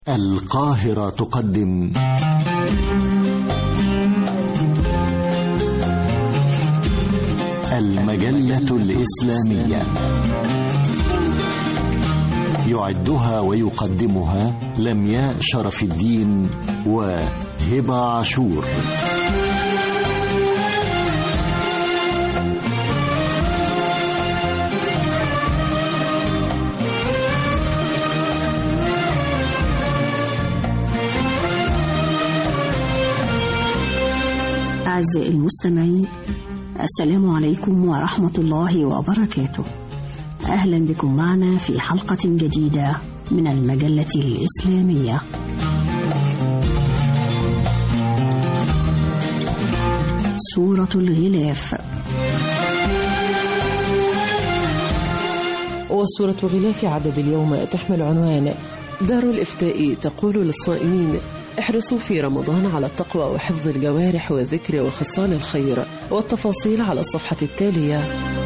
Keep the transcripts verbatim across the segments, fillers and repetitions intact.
القاهرة تقدم المجلة الإسلامية، يعدها ويقدمها لمياء شرف الدين وهبة عاشور. أعزائي المستمعين، السلام عليكم ورحمة الله وبركاته. أهلا بكم معنا في حلقة جديدة من المجلة الإسلامية. سورة الغلاف. وسورة الغلاف عدد اليوم تحمل عنوان دار الإفتاء تقول للصائمين: احرصوا في رمضان على التقوى وحفظ الجوارح والذكر وخصال الخير. والتفاصيل على الصفحة التالية.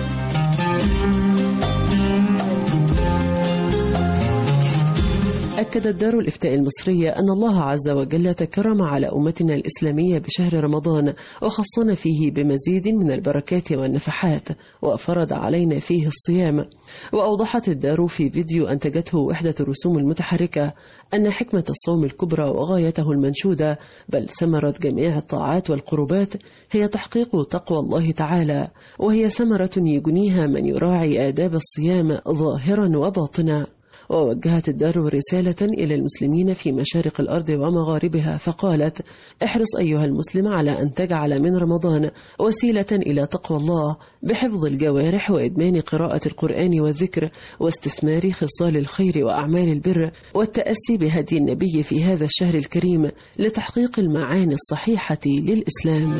أكدت دار الإفتاء المصرية أن الله عز وجل تكرم على أمتنا الإسلامية بشهر رمضان، وخصنا فيه بمزيد من البركات والنفحات، وفرض علينا فيه الصيام. وأوضحت الدار في فيديو أنتجته وحدة الرسوم المتحركة أن حكمة الصوم الكبرى وغايته المنشودة، بل ثمرة جميع الطاعات والقربات، هي تحقيق تقوى الله تعالى، وهي ثمرة يجنيها من يراعي آداب الصيام ظاهرا وباطنا. ووجهت الدار رسالة إلى المسلمين في مشارق الأرض ومغاربها، فقالت: احرص أيها المسلم على أن تجعل من رمضان وسيلة إلى تقوى الله بحفظ الجوارح وإدمان قراءة القرآن والذكر واستثمار خصال الخير وأعمال البر والتأسي بهدي النبي في هذا الشهر الكريم لتحقيق المعاني الصحيحة للإسلام.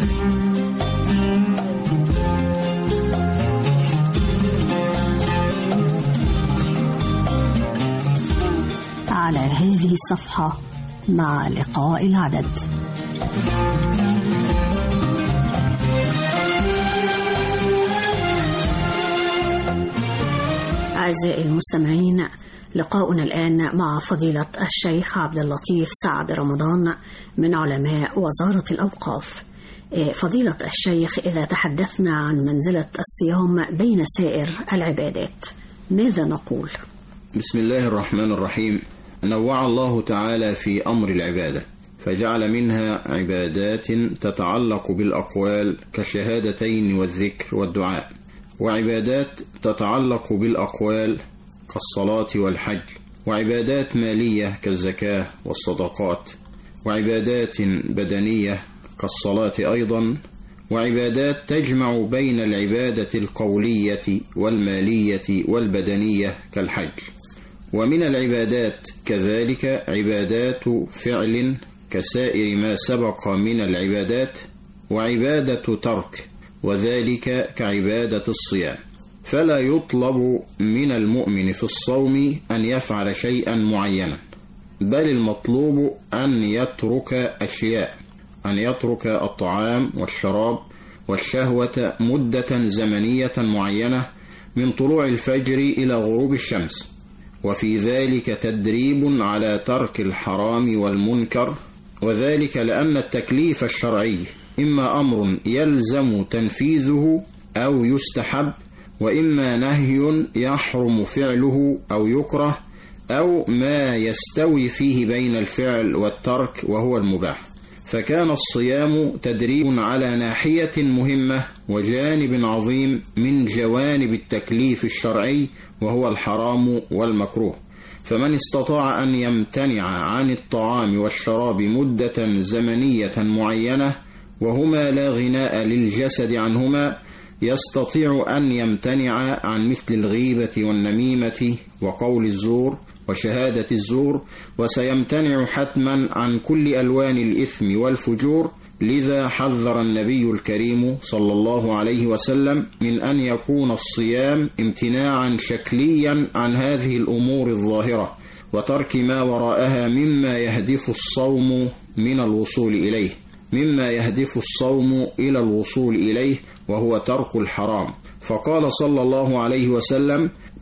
على هذه الصفحة مع لقاء العدد. أعزائي المستمعين، لقاؤنا الآن مع فضيلة الشيخ عبد اللطيف سعد رمضان من علماء وزارة الأوقاف. فضيلة الشيخ، إذا تحدثنا عن منزلة الصيام بين سائر العبادات ماذا نقول؟ بسم الله الرحمن الرحيم. نوع الله تعالى في أمر العبادة، فجعل منها عبادات تتعلق بالأقوال كالشهادتين والذكر والدعاء، وعبادات تتعلق بالأقوال كالصلاة والحج، وعبادات مالية كالزكاة والصدقات، وعبادات بدنية كالصلاة أيضا، وعبادات تجمع بين العبادة القولية والمالية والبدنية كالحج. ومن العبادات كذلك عبادات فعل كسائر ما سبق من العبادات، وعبادة ترك، وذلك كعبادة الصيام. فلا يطلب من المؤمن في الصوم أن يفعل شيئا معينا، بل المطلوب أن يترك أشياء، أن يترك الطعام والشراب والشهوة مدة زمنية معينة من طلوع الفجر إلى غروب الشمس، وفي ذلك تدريب على ترك الحرام والمنكر، وذلك لأن التكليف الشرعي إما أمر يلزم تنفيذه أو يستحب، وإما نهي يحرم فعله أو يكره، أو ما يستوي فيه بين الفعل والترك وهو المباح. فكان الصيام تدريب على ناحية مهمة وجانب عظيم من جوانب التكليف الشرعي، وهو الحرام والمكروه. فمن استطاع أن يمتنع عن الطعام والشراب مدة زمنية معينة، وهما لا غناء للجسد عنهما، يستطيع أن يمتنع عن مثل الغيبة والنميمة وقول الزور وشهادة الزور، وسيمتنع حتما عن كل ألوان الإثم والفجور. لذا حذر النبي الكريم صلى الله عليه وسلم من أن يكون الصيام امتناعا شكليا عن هذه الأمور الظاهرة، وترك ما وراءها مما يهدف الصوم من الوصول إليه مما يهدف الصوم إلى الوصول إليه وهو ترك الحرام. فقال صلى الله عليه وسلم: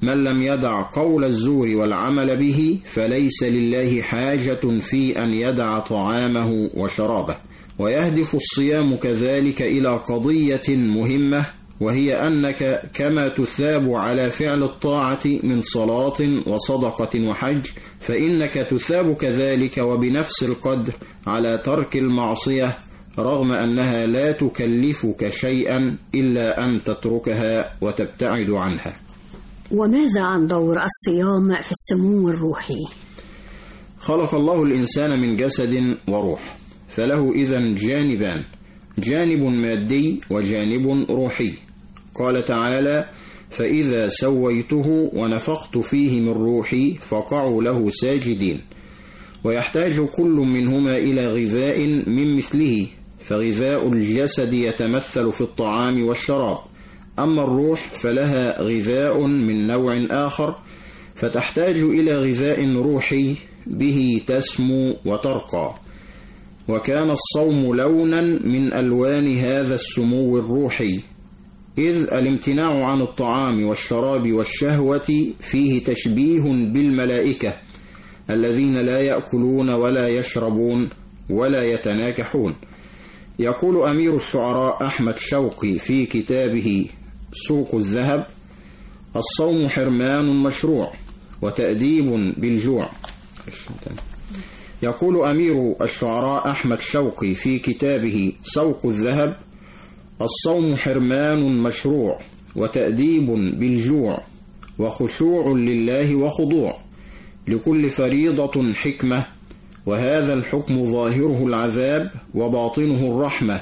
من لم يدع قول الزور والعمل به فليس لله حاجة في أن يدع طعامه وشرابه. ويهدف الصيام كذلك إلى قضية مهمة، وهي أنك كما تثاب على فعل الطاعة من صلاة وصدقة وحج، فإنك تثاب كذلك وبنفس القدر على ترك المعصية، رغم أنها لا تكلفك شيئا إلا أن تتركها وتبتعد عنها. وماذا عن دور الصيام في السمو الروحي؟ خلق الله الإنسان من جسد وروح، فله إذن جانبان، جانب مادي وجانب روحي. قال تعالى: فإذا سويته ونفخت فيه من روحي فقعوا له ساجدين. ويحتاج كل منهما إلى غذاء من مثله، فغذاء الجسد يتمثل في الطعام والشراب، أما الروح فلها غذاء من نوع آخر، فتحتاج إلى غذاء روحي به تسمو وترقى. وكان الصوم لونا من ألوان هذا السمو الروحي، إذ الامتناع عن الطعام والشراب والشهوة فيه تشبيه بالملائكة الذين لا يأكلون ولا يشربون ولا يتناكحون. يقول أمير الشعراء أحمد شوقي في كتابه سوق الذهب: الصوم حرمان مشروع وتأديب بالجوع. يقول أمير الشعراء أحمد شوقي في كتابه سوق الذهب: الصوم حرمان مشروع وتأديب بالجوع وخشوع لله وخضوع، لكل فريضة حكمة، وهذا الحكم ظاهره العذاب وباطنه الرحمة،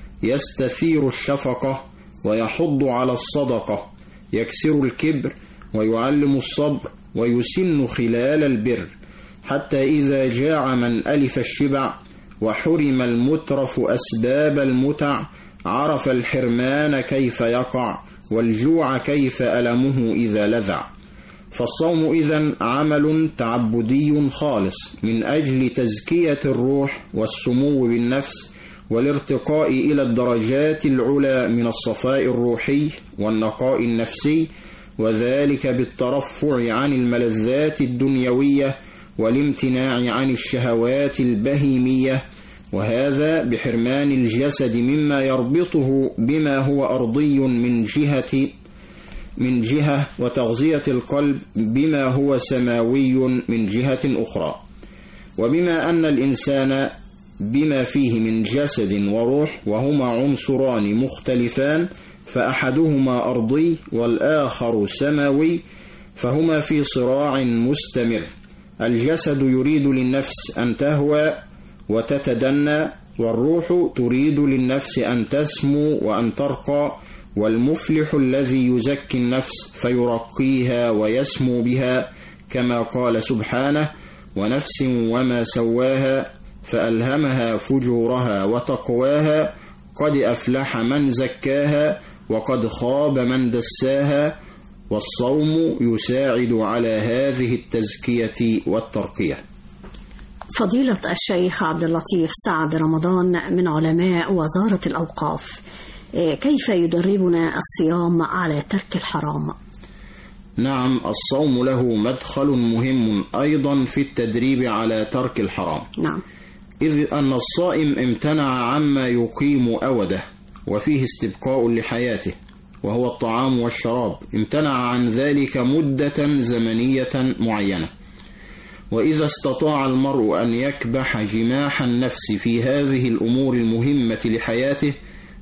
يستثير الشفقة ويحض على الصدقة، يكسر الكبر ويعلم الصبر ويسن خلال البر، حتى إذا جاع من ألف الشبع وحرم المترف أسباب المتع، عرف الحرمان كيف يقع والجوع كيف ألمه إذا لذع. فالصوم إذن عمل تعبدي خالص من أجل تزكية الروح والسمو بالنفس والارتقاء إلى الدرجات العلى من الصفاء الروحي والنقاء النفسي، وذلك بالترفع عن الملذات الدنيوية والامتناع عن الشهوات البهيمية، وهذا بحرمان الجسد مما يربطه بما هو أرضي من جهة من جهة وتغذية القلب بما هو سماوي من جهة أخرى. وبما أن الإنسان بما فيه من جسد وروح وهما عنصران مختلفان، فأحدهما أرضي والآخر سماوي، فهما في صراع مستمر. الجسد يريد للنفس أن تهوى وتتدنى، والروح تريد للنفس أن تسمو وأن ترقى، والمفلح الذي يزكي النفس فيرقيها ويسمو بها، كما قال سبحانه: ونفس وما سواها فألهمها فجورها وتقواها، قد أفلح من زكاها وقد خاب من دساها. والصوم يساعد على هذه التزكية والترقية. فضيلة الشيخ عبد اللطيف سعد رمضان من علماء وزارة الأوقاف، كيف يدربنا الصيام على ترك الحرام؟ نعم، الصوم له مدخل مهم أيضا في التدريب على ترك الحرام. نعم، إذ أن الصائم امتنع عما يقيم أوده وفيه استبقاء لحياته، وهو الطعام والشراب، امتنع عن ذلك مدة زمنية معينة. وإذا استطاع المرء أن يكبح جماح النفس في هذه الأمور المهمة لحياته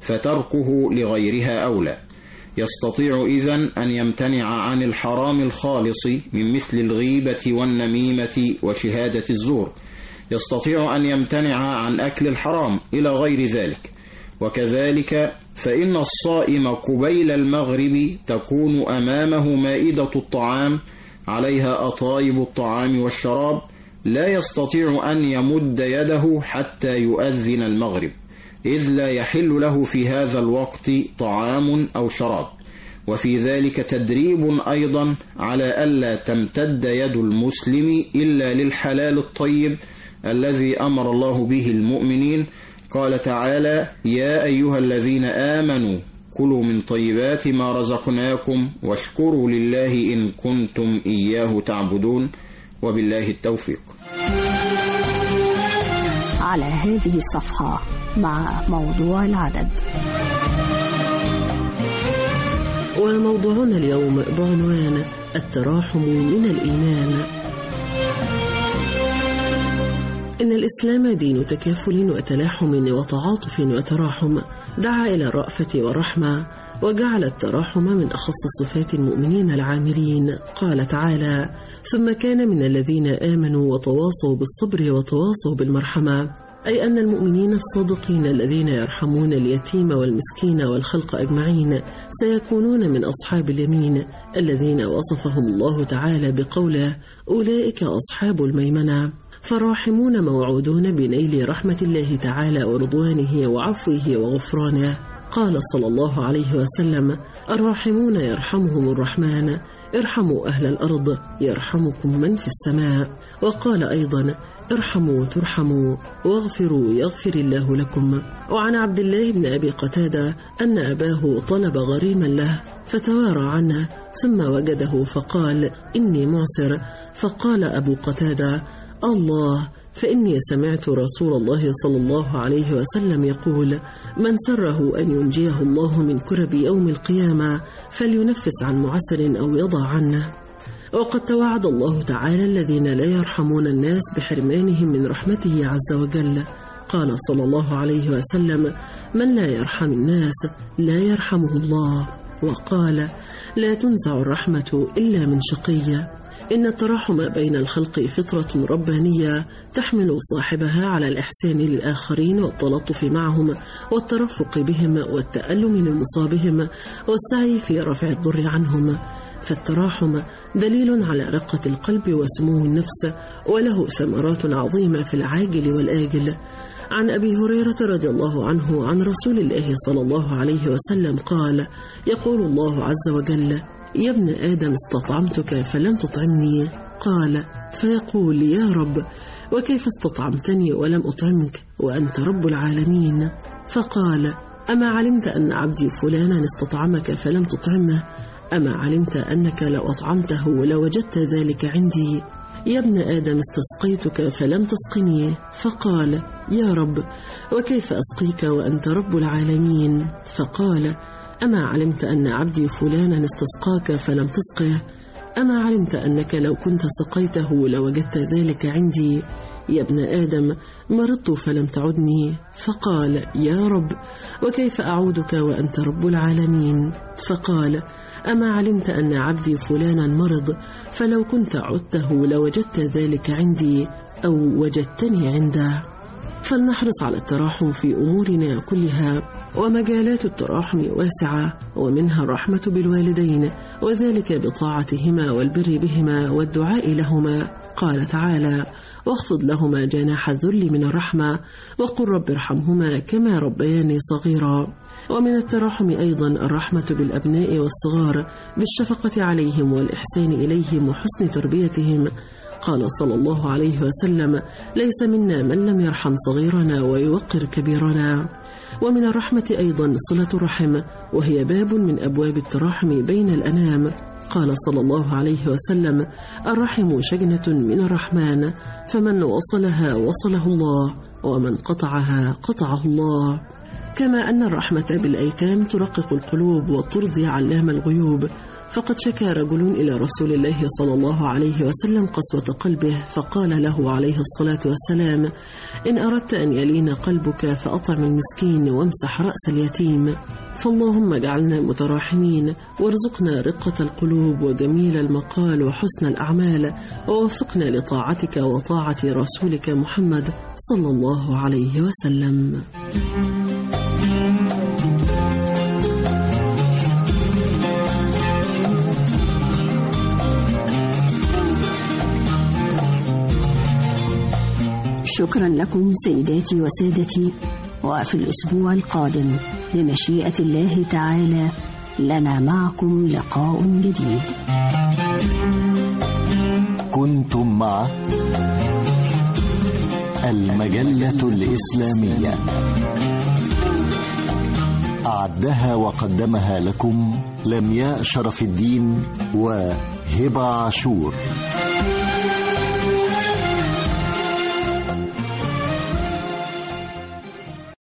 فتركه لغيرها أولى. يستطيع إذن أن يمتنع عن الحرام الخالص من مثل الغيبة والنميمة وشهادة الزور، يستطيع أن يمتنع عن أكل الحرام إلى غير ذلك. وكذلك فإن الصائم قبيل المغرب تكون أمامه مائدة الطعام عليها أطايب الطعام والشراب، لا يستطيع أن يمد يده حتى يؤذن المغرب، إذ لا يحل له في هذا الوقت طعام أو شراب. وفي ذلك تدريب أيضا على ألا تمتد يد المسلم إلا للحلال الطيب الذي أمر الله به المؤمنين. قال تعالى: يا أيها الذين آمنوا كلوا من طيبات ما رزقناكم واشكروا لله إن كنتم إياه تعبدون، وبالله التوفيق. على هذه الصفحة مع موضوع العدد. وموضوعنا اليوم بعنوان التراحم من الإيمان. إن الإسلام دين تكافل وتلاحم وتعاطف وتراحم، دعا إلى الرأفة والرحمة، وجعل التراحم من أخص صفات المؤمنين العاملين. قال تعالى: ثم كان من الذين آمنوا وتواصوا بالصبر وتواصوا بالمرحمة، أي أن المؤمنين الصادقين الذين يرحمون اليتيم والمسكين والخلق أجمعين سيكونون من أصحاب اليمين الذين وصفهم الله تعالى بقوله: أولئك أصحاب الميمنة. فالراحمون موعودون بنيل رحمة الله تعالى ورضوانه وعفوه وغفرانه. قال صلى الله عليه وسلم: الراحمون يرحمهم الرحمن، ارحموا أهل الأرض يرحمكم من في السماء. وقال أيضا: ارحموا ترحموا واغفروا يغفر الله لكم. وعن عبد الله بن أبي قتادة أن أباه طلب غريما له فتوارى عنه، ثم وجده فقال: إني معسر. فقال أبو قتادة: الله، فإني سمعت رسول الله صلى الله عليه وسلم يقول: من سره أن ينجيه الله من كرب يوم القيامة فلينفس عن معسر أو يضع عنه. وقد توعد الله تعالى الذين لا يرحمون الناس بحرمانهم من رحمته عز وجل. قال صلى الله عليه وسلم: من لا يرحم الناس لا يرحمه الله. وقال: لا تنزع الرحمة إلا من شقي. إن التراحم بين الخلق فطرة ربانية تحمل صاحبها على الإحسان للآخرين والتلطف معهم والترفق بهم والتألم لمصابهم والسعي في رفع الضر عنهم. فالتراحم دليل على رقة القلب وسمو النفس، وله ثمرات عظيمة في العاجل والآجل. عن أبي هريرة رضي الله عنه عن رسول الله صلى الله عليه وسلم قال: يقول الله عز وجل: يا ابن آدم استطعمتك فلم تطعمني. قال: فيقول: يا رب، وكيف استطعمتني ولم أطعمك وأنت رب العالمين؟ فقال: أما علمت أن عبدي فلانا استطعمك فلم تطعمه؟ أما علمت أنك لو أطعمته لوجدت ذلك عندي؟ يا ابن آدم استسقيتك فلم تسقني. فقال: يا رب، وكيف أسقيك وأنت رب العالمين؟ فقال: أما علمت أن عبدي فلانا استسقاك فلم تسقه؟ أما علمت أنك لو كنت سقيته لوجدت ذلك عندي؟ يا ابن آدم، مرضت فلم تعدني. فقال: يا رب، وكيف أعودك وأنت رب العالمين؟ فقال: أما علمت أن عبدي فلانا مرض فلو كنت عدته لوجدت ذلك عندي أو وجدتني عنده. فلنحرص على التراحم في أمورنا كلها، ومجالات التراحم واسعة، ومنها الرحمة بالوالدين، وذلك بطاعتهما والبر بهما والدعاء لهما. قال تعالى: واخفض لهما جناح الذل من الرحمة وقل رب ارحمهما كما ربياني صغيرا. ومن التراحم أيضا الرحمة بالأبناء والصغار بالشفقة عليهم والإحسان إليهم وحسن تربيتهم. قال صلى الله عليه وسلم: ليس منا من لم يرحم صغيرنا ويوقر كبيرنا. ومن الرحمة أيضا صلة الرحم، وهي باب من أبواب التراحم بين الأنام. قال صلى الله عليه وسلم: الرحم شجنة من الرحمن، فمن وصلها وصله الله، ومن قطعها قطعه الله. كما أن الرحمة بالأيتام ترقق القلوب وترضي علام الغيوب. فقد شكى رجل إلى رسول الله صلى الله عليه وسلم قسوة قلبه، فقال له عليه الصلاة والسلام: إن أردت أن يلين قلبك فأطعم المسكين وامسح رأس اليتيم. فاللهم اجعلنا متراحمين، وارزقنا رقة القلوب وجميل المقال وحسن الأعمال، ووفقنا لطاعتك وطاعة رسولك محمد صلى الله عليه وسلم. شكرا لكم سيداتي وسادتي، وفي الأسبوع القادم بمشيئة الله تعالى لنا معكم لقاء جديد. كنتم مع المجلة الإسلامية أعدها وقدمها لكم لمياء شرف الدين وهبة عاشور.